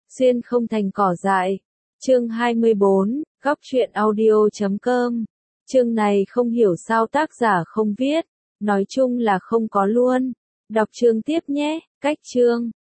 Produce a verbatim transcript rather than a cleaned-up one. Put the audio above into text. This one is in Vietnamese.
Xuyên không thành cỏ dại. Chương hai mươi bốn, góc truyện audio chấm com. Chương này không hiểu sao tác giả không viết, nói chung là không có luôn. Đọc chương tiếp nhé. Cách chương.